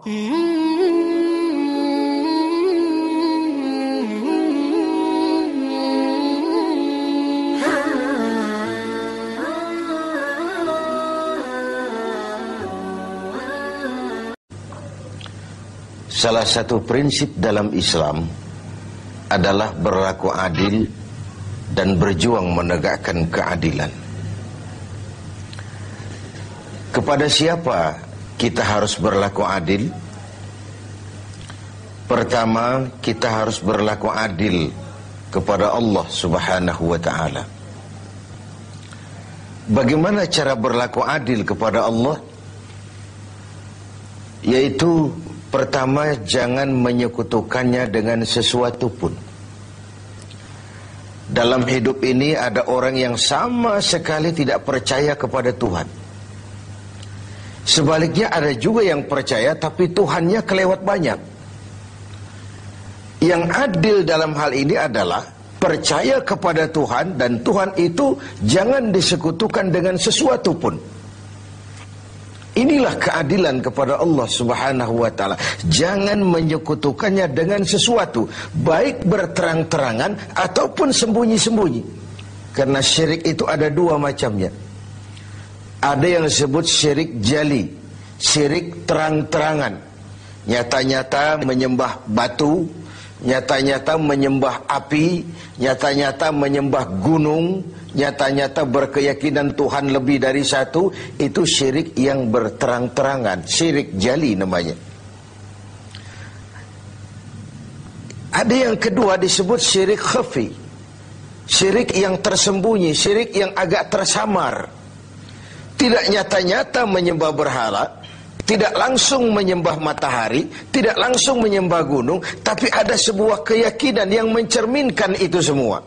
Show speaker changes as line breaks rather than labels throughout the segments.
Salah satu prinsip dalam Islam adalah berlaku adil dan berjuang menegakkan keadilan. Kepada siapa kita harus berlaku adil? Pertama, kita harus berlaku adil kepada Allah Subhanahu wa ta'ala. Bagaimana cara berlaku adil kepada Allah? Yaitu pertama, jangan menyekutukannya dengan sesuatu pun. Dalam hidup ini ada orang yang sama sekali tidak percaya kepada Tuhan. Sebaliknya ada juga yang percaya tapi Tuhannya kelewat banyak. Yang adil dalam hal ini adalah percaya kepada Tuhan, dan Tuhan itu jangan disekutukan dengan sesuatu pun. Inilah keadilan kepada Allah Subhanahu wa ta'ala. Jangan menyekutukannya dengan sesuatu, baik berterang-terangan ataupun sembunyi-sembunyi. Karena syirik itu ada dua macamnya. Ada yang disebut syirik jali, syirik terang-terangan. Nyata-nyata menyembah batu, nyata-nyata menyembah api, nyata-nyata menyembah gunung, nyata-nyata berkeyakinan Tuhan lebih dari satu. Itu syirik yang berterang-terangan, syirik jali namanya. Ada yang kedua disebut syirik khafi, syirik yang tersembunyi, syirik yang agak tersamar. Tidak nyata-nyata menyembah berhala, tidak langsung menyembah matahari, tidak langsung menyembah gunung, tapi ada sebuah keyakinan yang mencerminkan itu semua.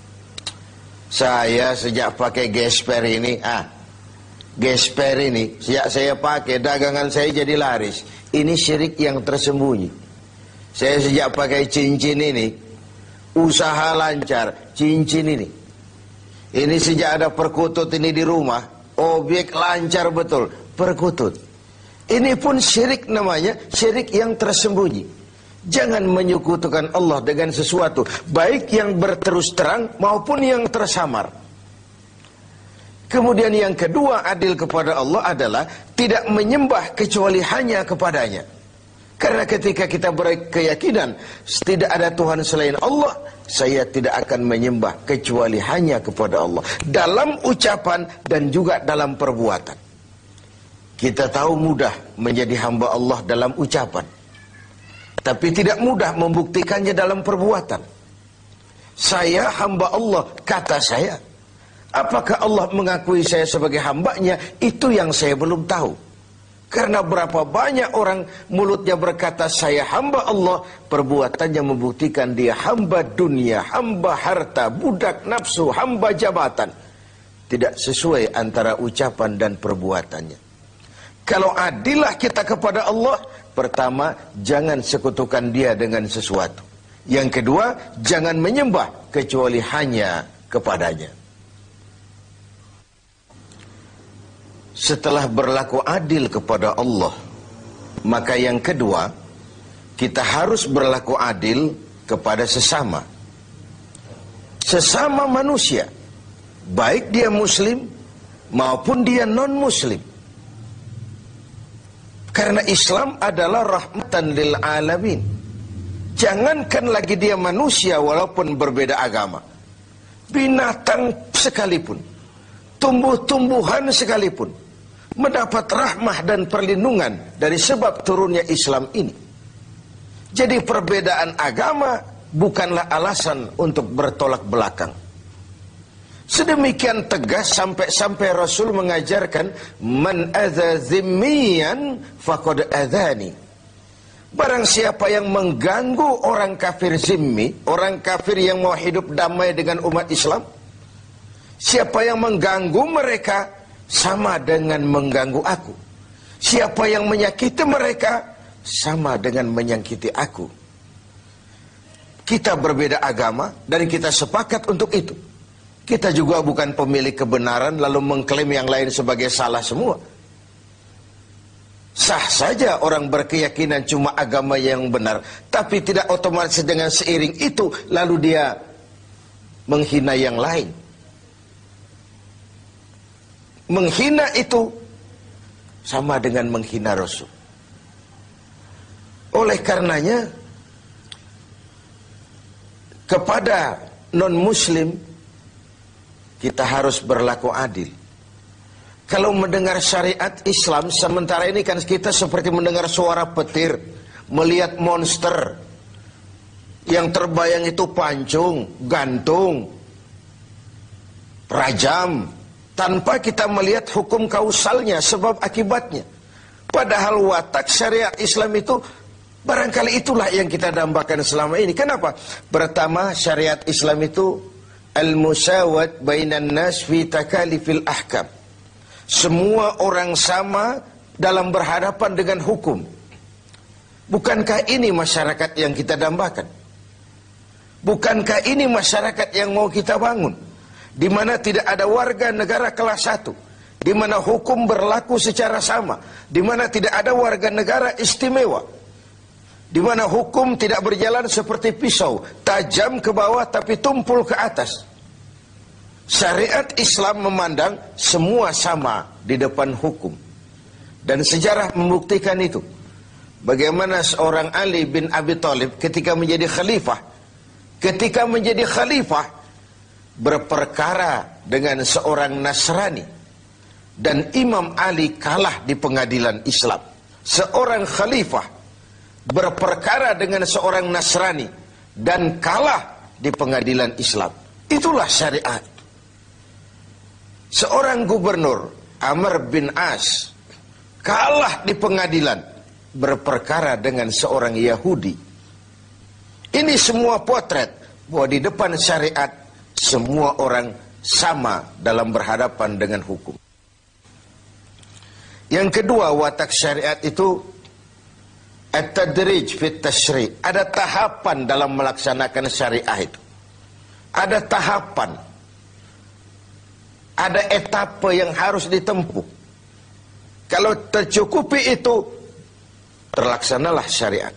Saya sejak pakai gesper ini, gesper ini, sejak saya pakai, dagangan saya jadi laris. Ini syirik yang tersembunyi. Saya sejak pakai cincin ini, usaha lancar, cincin ini. Ini sejak ada perkutut ini di rumah, objek lancar betul, perkutut. Ini pun syirik namanya, syirik yang tersembunyi. Jangan menyekutukan Allah dengan sesuatu, baik yang berterus terang maupun yang tersamar. Kemudian yang kedua, adil kepada Allah adalah tidak menyembah kecuali hanya kepadanya. Karena ketika kita berkeyakinan tidak ada Tuhan selain Allah, saya tidak akan menyembah kecuali hanya kepada Allah, dalam ucapan dan juga dalam perbuatan. Kita tahu mudah menjadi hamba Allah dalam ucapan, tapi tidak mudah membuktikannya dalam perbuatan. Saya hamba Allah, kata saya. Apakah Allah mengakui saya sebagai hambanya? Itu yang saya belum tahu. Karena berapa banyak orang mulutnya berkata saya hamba Allah, perbuatannya membuktikan dia hamba dunia, hamba harta, budak nafsu, hamba jabatan. Tidak sesuai antara ucapan dan perbuatannya. Kalau adillah kita kepada Allah, pertama, jangan sekutukan dia dengan sesuatu. Yang kedua, jangan menyembah kecuali hanya kepadanya. Setelah berlaku adil kepada Allah, maka yang kedua, kita harus berlaku adil kepada sesama. Sesama manusia, baik dia muslim maupun dia non-muslim. Karena Islam adalah rahmatan lil alamin. Jangankan lagi dia manusia walaupun berbeda agama, binatang sekalipun, tumbuh-tumbuhan sekalipun mendapat rahmah dan perlindungan dari sebab turunnya Islam ini. Jadi perbedaan agama bukanlah alasan untuk bertolak belakang. Sedemikian tegas sampai Rasul mengajarkan, man adza zimmiyan faqad adzani. Barang siapa yang mengganggu orang kafir zimmi, orang kafir yang mau hidup damai dengan umat Islam, siapa yang mengganggu mereka sama dengan mengganggu aku. Siapa yang menyakiti mereka sama dengan menyakiti aku. Kita berbeda agama dan kita sepakat untuk itu. Kita juga bukan pemilik kebenaran lalu mengklaim yang lain sebagai salah semua. Sah saja orang berkeyakinan cuma agama yang benar, tapi tidak otomatis dengan seiring itu lalu dia menghina yang lain. Menghina itu sama dengan menghina Rasul. Oleh karenanya, kepada non-muslim kita harus berlaku adil. Kalau mendengar syariat Islam, sementara ini kan kita seperti mendengar suara petir, melihat monster. Yang terbayang itu pancung, gantung, rajam, tanpa kita melihat hukum kausalnya, sebab akibatnya. Padahal watak syariat Islam itu, barangkali itulah yang kita dambakan selama ini. Kenapa? Pertama, syariat Islam itu al-musawat bainan nas fi takalifil ahkam. Semua orang sama dalam berhadapan dengan hukum. Bukankah ini masyarakat yang kita dambakan? Bukankah ini masyarakat yang mau kita bangun? Di mana tidak ada warga negara kelas 1, di mana hukum berlaku secara sama, di mana tidak ada warga negara istimewa, di mana hukum tidak berjalan seperti pisau, tajam ke bawah tapi tumpul ke atas. Syariat Islam memandang semua sama di depan hukum. Dan sejarah membuktikan itu. Bagaimana seorang Ali bin Abi Thalib ketika menjadi khalifah, berperkara dengan seorang Nasrani, dan Imam Ali kalah di pengadilan Islam. Seorang khalifah berperkara dengan seorang Nasrani dan kalah di pengadilan Islam. Itulah syariat. Seorang gubernur, Amr bin As, kalah di pengadilan berperkara dengan seorang Yahudi. Ini semua potret bahwa di depan syariat semua orang sama dalam berhadapan dengan hukum. Yang kedua, watak syariat itu at-tadrij fit tasyri'. Ada tahapan dalam melaksanakan syariah itu. Ada tahapan. Ada etapa yang harus ditempuh. Kalau tercukupi itu, terlaksanalah syariat.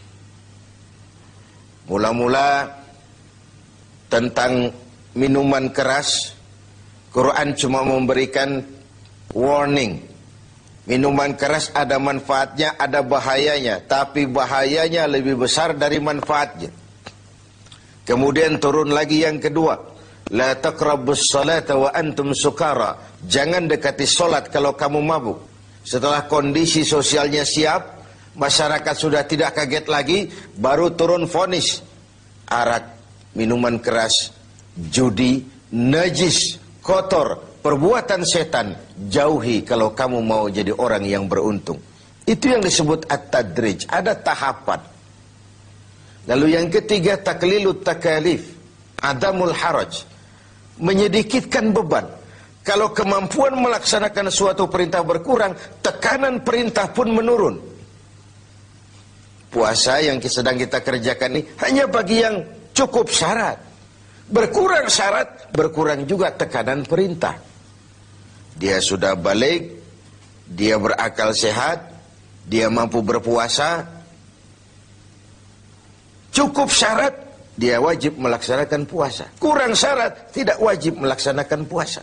Mula-mula tentang minuman keras, Quran cuma memberikan warning. Minuman keras ada manfaatnya, ada bahayanya, tapi bahayanya lebih besar dari manfaatnya. Kemudian turun lagi yang kedua, la taqrabus salata wa antum sukara. Jangan dekati solat kalau kamu mabuk. Setelah kondisi sosialnya siap, masyarakat sudah tidak kaget lagi, baru turun vonis. Arak, minuman keras, judi, najis, kotor, perbuatan setan, jauhi kalau kamu mau jadi orang yang beruntung. Itu yang disebut at-tadrij, ada tahapan. Lalu yang ketiga, taklilut takalif, adamul haraj, menyedikitkan beban. Kalau kemampuan melaksanakan suatu perintah berkurang, tekanan perintah pun menurun. Puasa yang sedang kita kerjakan ini hanya bagi yang cukup syarat. Berkurang syarat, berkurang juga tekanan perintah. Dia sudah balik, dia berakal sehat, dia mampu berpuasa. Cukup syarat, dia wajib melaksanakan puasa. Kurang syarat, tidak wajib melaksanakan puasa.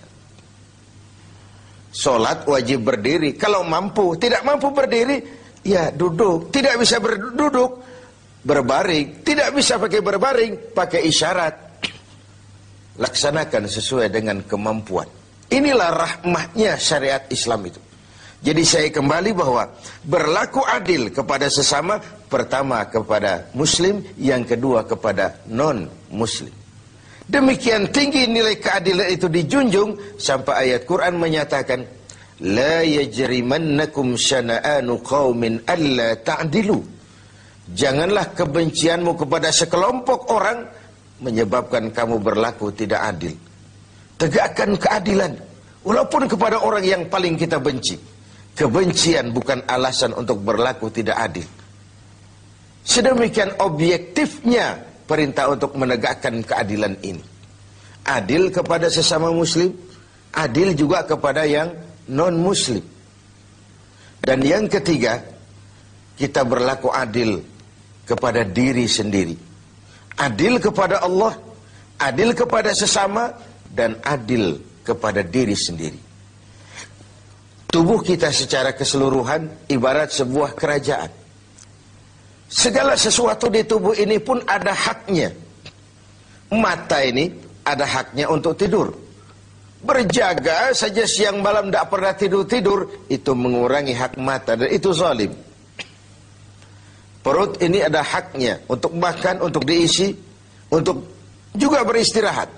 Sholat wajib berdiri. Kalau mampu, tidak mampu berdiri, ya duduk. Tidak bisa berduduk, berbaring. Tidak bisa pakai berbaring, pakai isyarat. Laksanakan sesuai dengan kemampuan. Inilah rahmatnya syariat Islam itu. Jadi saya kembali bahwa berlaku adil kepada sesama, pertama kepada muslim, yang kedua kepada non-muslim. Demikian tinggi nilai keadilan itu dijunjung sampai ayat Quran menyatakan, la yajrimannakum syana'anu qaumin alla ta'dilu. Janganlah kebencianmu kepada sekelompok orang menyebabkan kamu berlaku tidak adil. Tegakkan keadilan walaupun kepada orang yang paling kita benci. Kebencian bukan alasan untuk berlaku tidak adil. Sedemikian objektifnya perintah untuk menegakkan keadilan ini. Adil kepada sesama muslim, adil juga kepada yang non-muslim. Dan yang ketiga, kita berlaku adil kepada diri sendiri. Adil kepada Allah, adil kepada sesama, dan adil kepada diri sendiri. Tubuh kita secara keseluruhan ibarat sebuah kerajaan. Segala sesuatu di tubuh ini pun ada haknya. Mata ini ada haknya untuk tidur. Berjaga saja siang malam tidak pernah tidur-tidur, itu mengurangi hak mata dan itu zalim. Perut ini ada haknya untuk makan, untuk diisi, untuk juga beristirahat.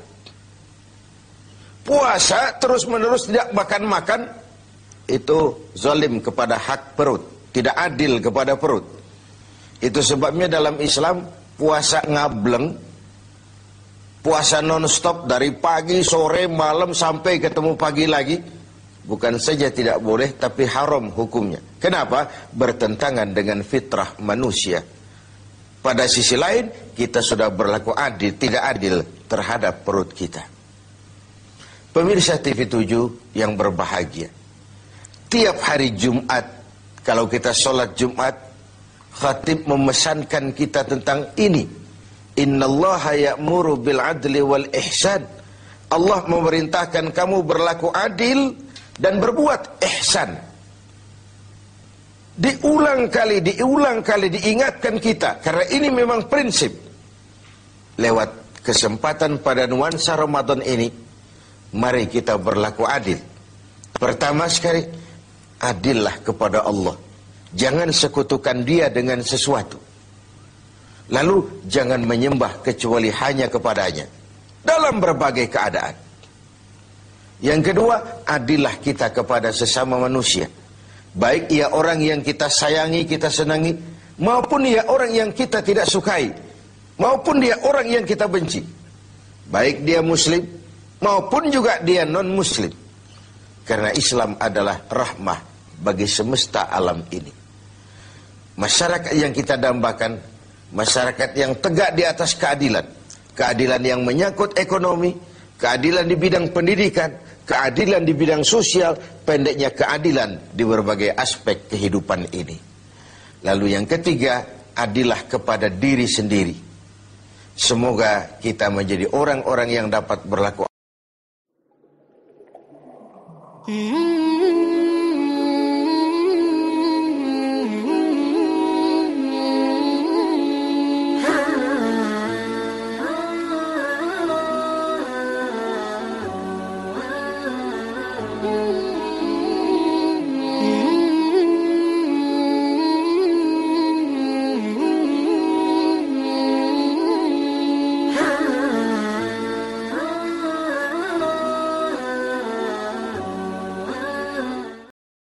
Puasa terus-menerus tidak makan-makan, itu zalim kepada hak perut, tidak adil kepada perut. Itu sebabnya dalam Islam puasa ngableng, puasa non-stop dari pagi, sore, malam sampai ketemu pagi lagi, bukan saja tidak boleh tapi haram hukumnya. Kenapa? Bertentangan dengan fitrah manusia. Pada sisi lain kita sudah berlaku adil, tidak adil terhadap perut kita. Pemirsa TV 7 yang berbahagia, tiap hari Jumat kalau kita sholat Jumat, khatib memesankan kita tentang ini. Innallaha ya'muru bil adli wal ihsan. Allah memerintahkan kamu berlaku adil dan berbuat ihsan. Diulang kali diingatkan kita, karena ini memang prinsip. Lewat kesempatan pada nuansa Ramadan ini, mari kita berlaku adil. Pertama sekali, adillah kepada Allah. Jangan sekutukan Dia dengan sesuatu. Lalu jangan menyembah kecuali hanya kepadanya dalam berbagai keadaan. Yang kedua, adillah kita kepada sesama manusia. Baik ia orang yang kita sayangi, kita senangi, maupun ia orang yang kita tidak sukai, maupun dia orang yang kita benci. Baik dia muslim, maupun juga dia non-muslim. Karena Islam adalah rahmah bagi semesta alam ini. Masyarakat yang kita dambakan, masyarakat yang tegak di atas keadilan. Keadilan yang menyangkut ekonomi, keadilan di bidang pendidikan, keadilan di bidang sosial, pendeknya keadilan di berbagai aspek kehidupan ini. Lalu yang ketiga, adillah kepada diri sendiri. Semoga kita menjadi orang-orang yang dapat berlaku